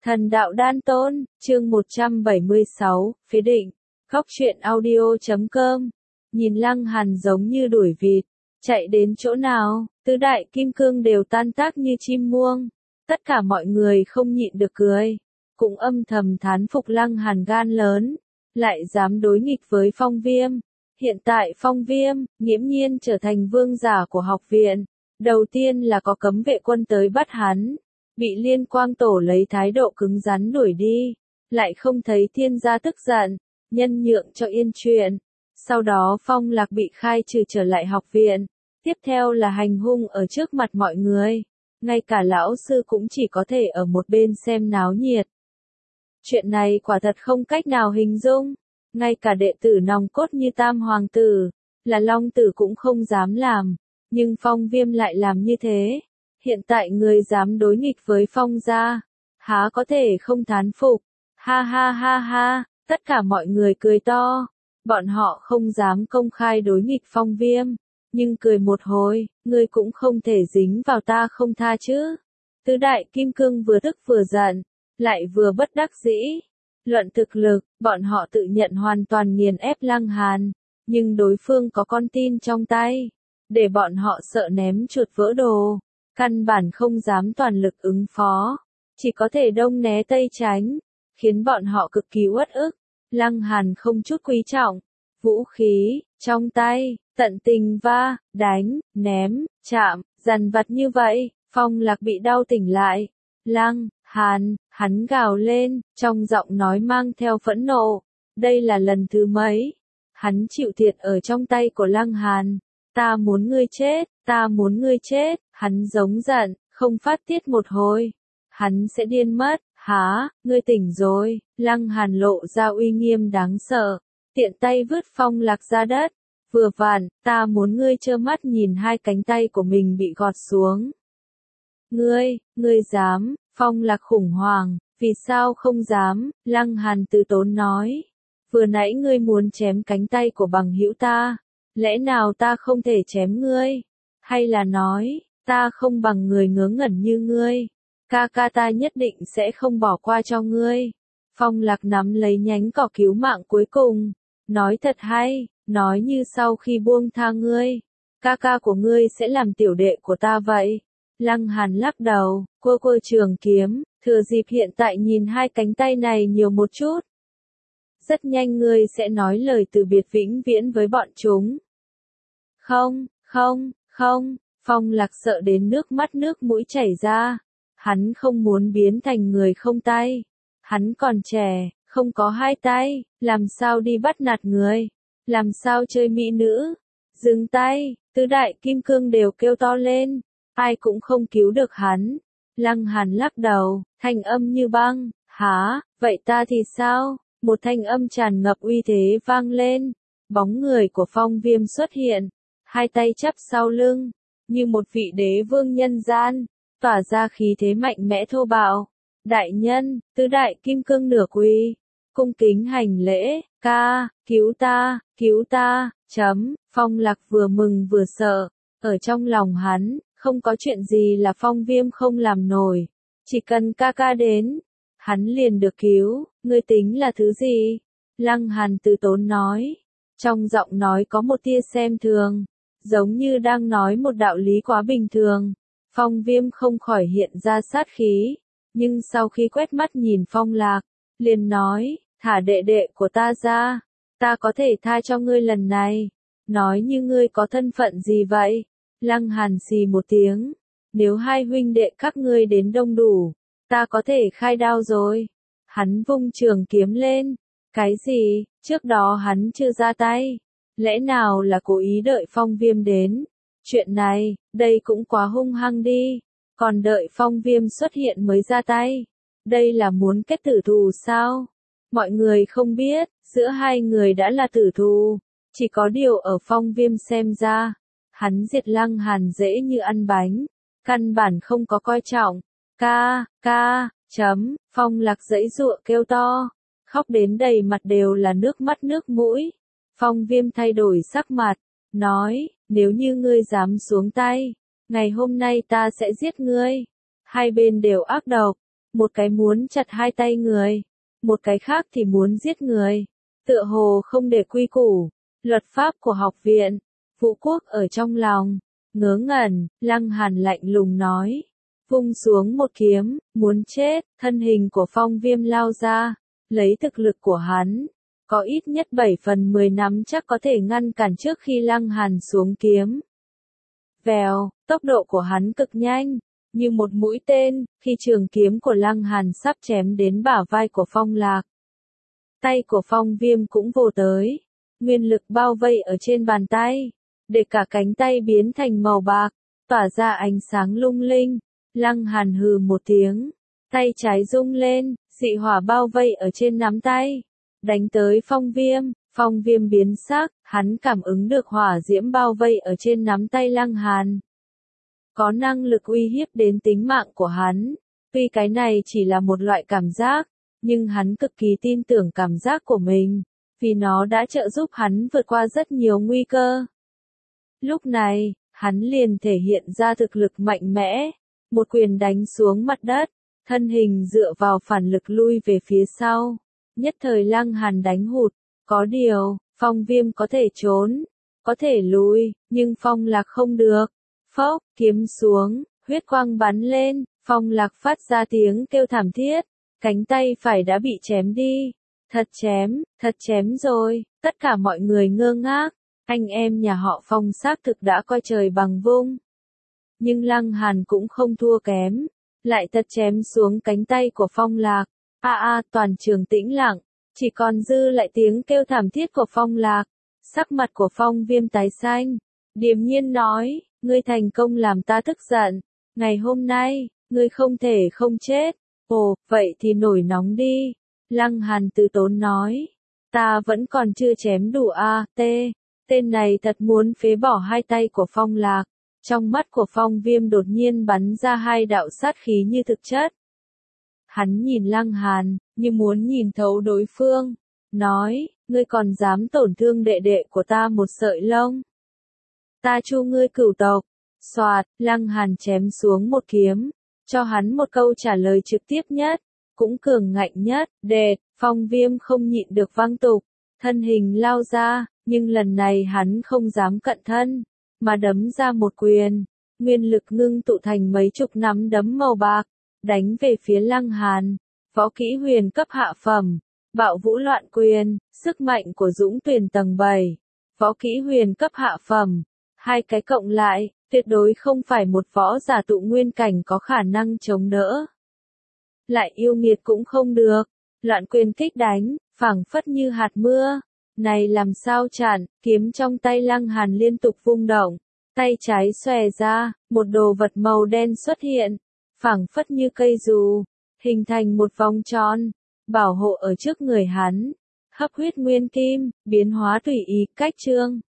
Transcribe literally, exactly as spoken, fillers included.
Thần đạo đan tôn, chương một trăm bảy mươi sáu, phế định, góc truyện audio chấm com. Nhìn Lăng Hàn giống như đuổi vịt, chạy đến chỗ nào, tứ đại kim cương đều tan tác như chim muông. Tất cả mọi người không nhịn được cười, cũng âm thầm thán phục Lăng Hàn gan lớn, lại dám đối nghịch với Phong Viêm. Hiện tại Phong Viêm, nghiễm nhiên trở thành vương giả của học viện. Đầu tiên là có cấm vệ quân tới bắt hắn, bị Liên Quang Tổ lấy thái độ cứng rắn đuổi đi, lại không thấy thiên gia tức giận, nhân nhượng cho yên chuyện. Sau đó Phong Lạc bị khai trừ trở lại học viện, tiếp theo là hành hung ở trước mặt mọi người, ngay cả lão sư cũng chỉ có thể ở một bên xem náo nhiệt. Chuyện này quả thật không cách nào hình dung, ngay cả đệ tử nòng cốt như Tam Hoàng Tử, là Long Tử cũng không dám làm, nhưng Phong Viêm lại làm như thế. Hiện tại người dám đối nghịch với Phong gia, há có thể không thán phục. Ha ha ha ha, tất cả mọi người cười to. Bọn họ không dám công khai đối nghịch Phong Viêm, nhưng cười một hồi, ngươi cũng không thể dính vào ta không tha chứ. Tứ đại kim cương vừa tức vừa giận, lại vừa bất đắc dĩ. Luận thực lực, bọn họ tự nhận hoàn toàn nghiền ép Lăng Hàn, nhưng đối phương có con tin trong tay, để bọn họ sợ ném chuột vỡ đồ. Căn bản không dám toàn lực ứng phó, chỉ có thể đông né tây tránh, khiến bọn họ cực kỳ uất ức. Lăng Hàn không chút quý trọng, vũ khí, trong tay, tận tình va, đánh, ném, chạm, dằn vặt như vậy, Phong Lạc bị đau tỉnh lại. Lăng Hàn, hắn gào lên, trong giọng nói mang theo phẫn nộ, đây là lần thứ mấy, hắn chịu thiệt ở trong tay của Lăng Hàn. Ta muốn ngươi chết, ta muốn ngươi chết, hắn giống giận, không phát tiết một hồi, hắn sẽ điên mất. Hả, ngươi tỉnh rồi. Lăng Hàn lộ ra uy nghiêm đáng sợ, tiện tay vứt Phong Lạc ra đất. Vừa vặn, ta muốn ngươi trơ mắt nhìn hai cánh tay của mình bị gọt xuống. Ngươi, ngươi dám? Phong Lạc khủng hoảng, vì sao không dám? Lăng Hàn từ tốn nói, vừa nãy ngươi muốn chém cánh tay của bằng hữu ta, lẽ nào ta không thể chém ngươi? Hay là nói, ta không bằng người ngớ ngẩn như ngươi? Ca ca ta nhất định sẽ không bỏ qua cho ngươi. Phong Lạc nắm lấy nhánh cỏ cứu mạng cuối cùng, nói thật hay, nói như sau khi buông tha ngươi, ca ca của ngươi sẽ làm tiểu đệ của ta vậy. Lăng Hàn lắc đầu, quơ quơ trường kiếm, thừa dịp hiện tại nhìn hai cánh tay này nhiều một chút. Rất nhanh ngươi sẽ nói lời từ biệt vĩnh viễn với bọn chúng. Không, không, không, Phong Lạc sợ đến nước mắt nước mũi chảy ra. Hắn không muốn biến thành người không tay. Hắn còn trẻ, không có hai tay, làm sao đi bắt nạt người, làm sao chơi mỹ nữ. Dừng tay, tứ đại kim cương đều kêu to lên, ai cũng không cứu được hắn. Lăng Hàn lắc đầu, thanh âm như băng, hả, vậy ta thì sao? Một thanh âm tràn ngập uy thế vang lên, bóng người của Phong Viêm xuất hiện, hai tay chắp sau lưng, như một vị đế vương nhân gian, tỏa ra khí thế mạnh mẽ thô bạo. Đại nhân, tứ đại kim cương nửa quỳ, cung kính hành lễ, ca, cứu ta, cứu ta, chấm. Phong Lạc vừa mừng vừa sợ, ở trong lòng hắn, không có chuyện gì là Phong Viêm không làm nổi, chỉ cần ca ca đến, hắn liền được cứu. Ngươi tính là thứ gì? Lăng Hàn từ tốn nói, trong giọng nói có một tia xem thường, giống như đang nói một đạo lý quá bình thường. Phong Viêm không khỏi hiện ra sát khí, nhưng sau khi quét mắt nhìn Phong Lạc, liền nói, thả đệ đệ của ta ra, ta có thể tha cho ngươi lần này. Nói như ngươi có thân phận gì vậy? Lăng Hàn xì một tiếng, nếu hai huynh đệ các ngươi đến đông đủ, ta có thể khai đao rồi. Hắn vung trường kiếm lên, cái gì, trước đó hắn chưa ra tay, lẽ nào là cố ý đợi Phong Viêm đến? Chuyện này, đây cũng quá hung hăng đi, còn đợi Phong Viêm xuất hiện mới ra tay, đây là muốn kết tử thù sao? Mọi người không biết, giữa hai người đã là tử thù, chỉ có điều ở Phong Viêm xem ra, hắn diệt Lăng Hàn dễ như ăn bánh, căn bản không có coi trọng. Ca, ca, chấm, Phong Lạc giãy giụa kêu to, khóc đến đầy mặt đều là nước mắt nước mũi. Phong Viêm thay đổi sắc mặt, nói, nếu như ngươi dám xuống tay, ngày hôm nay ta sẽ giết ngươi. Hai bên đều ác độc, một cái muốn chặt hai tay người, một cái khác thì muốn giết người. Tựa hồ không để quy củ, luật pháp của học viện. Vũ Quốc ở trong lòng, ngớ ngẩn, Lăng Hàn lạnh lùng nói. Vung xuống một kiếm, muốn chết, thân hình của Phong Viêm lao ra, lấy thực lực của hắn. Có ít nhất bảy phần mười nắm chắc có thể ngăn cản trước khi Lăng Hàn xuống kiếm. Vèo, tốc độ của hắn cực nhanh, như một mũi tên, khi trường kiếm của Lăng Hàn sắp chém đến bả vai của Phong Lạc. Tay của Phong Viêm cũng vồ tới, nguyên lực bao vây ở trên bàn tay, để cả cánh tay biến thành màu bạc, tỏa ra ánh sáng lung linh. Lăng Hàn hừ một tiếng, tay trái rung lên, dị hỏa bao vây ở trên nắm tay, đánh tới Phong Viêm. Phong Viêm biến sắc, hắn cảm ứng được hỏa diễm bao vây ở trên nắm tay Lăng Hàn. Có năng lực uy hiếp đến tính mạng của hắn. Tuy cái này chỉ là một loại cảm giác, nhưng hắn cực kỳ tin tưởng cảm giác của mình, vì nó đã trợ giúp hắn vượt qua rất nhiều nguy cơ. Lúc này, hắn liền thể hiện ra thực lực mạnh mẽ, một quyền đánh xuống mặt đất, thân hình dựa vào phản lực lui về phía sau. Nhất thời Lăng Hàn đánh hụt, có điều, Phong Viêm có thể trốn, có thể lùi, nhưng Phong Lạc không được. Phốc, kiếm xuống, huyết quang bắn lên, Phong Lạc phát ra tiếng kêu thảm thiết, cánh tay phải đã bị chém đi. Thật chém, thật chém rồi, tất cả mọi người ngơ ngác, anh em nhà họ Phong xác thực đã coi trời bằng vung. Nhưng Lăng Hàn cũng không thua kém, lại thật chém xuống cánh tay của Phong Lạc. A a, toàn trường tĩnh lặng, chỉ còn dư lại tiếng kêu thảm thiết của Phong Lạc. Sắc mặt của Phong Viêm tái xanh, điềm nhiên nói, ngươi thành công làm ta tức giận, ngày hôm nay, ngươi không thể không chết. Ồ, vậy thì nổi nóng đi. Lăng Hàn từ tốn nói, ta vẫn còn chưa chém đủ a, tê, tên này thật muốn phế bỏ hai tay của Phong Lạc. Trong mắt của Phong Viêm đột nhiên bắn ra hai đạo sát khí như thực chất. Hắn nhìn Lăng Hàn, như muốn nhìn thấu đối phương, nói, ngươi còn dám tổn thương đệ đệ của ta một sợi lông. Ta chu ngươi cửu tộc. Soạt, Lăng Hàn chém xuống một kiếm, cho hắn một câu trả lời trực tiếp nhất, cũng cường ngạnh nhất. Đệt, Phong Viêm không nhịn được văng tục, thân hình lao ra, nhưng lần này hắn không dám cận thân, mà đấm ra một quyền, nguyên lực ngưng tụ thành mấy chục nắm đấm màu bạc, đánh về phía Lăng Hàn. Võ kỹ huyền cấp hạ phẩm, bạo vũ loạn quyền, sức mạnh của Dũng Tuyền tầng bảy, võ kỹ huyền cấp hạ phẩm, hai cái cộng lại, tuyệt đối không phải một võ giả tụ nguyên cảnh có khả năng chống đỡ. Lại yêu nghiệt cũng không được, loạn quyền kích đánh, phảng phất như hạt mưa. Này làm sao chặn, kiếm trong tay Lăng Hàn liên tục vung động, tay trái xòe ra, một đồ vật màu đen xuất hiện, phảng phất như cây dù, hình thành một vòng tròn, bảo hộ ở trước người hắn. Hấp huyết nguyên kim, biến hóa tùy ý, cách trương.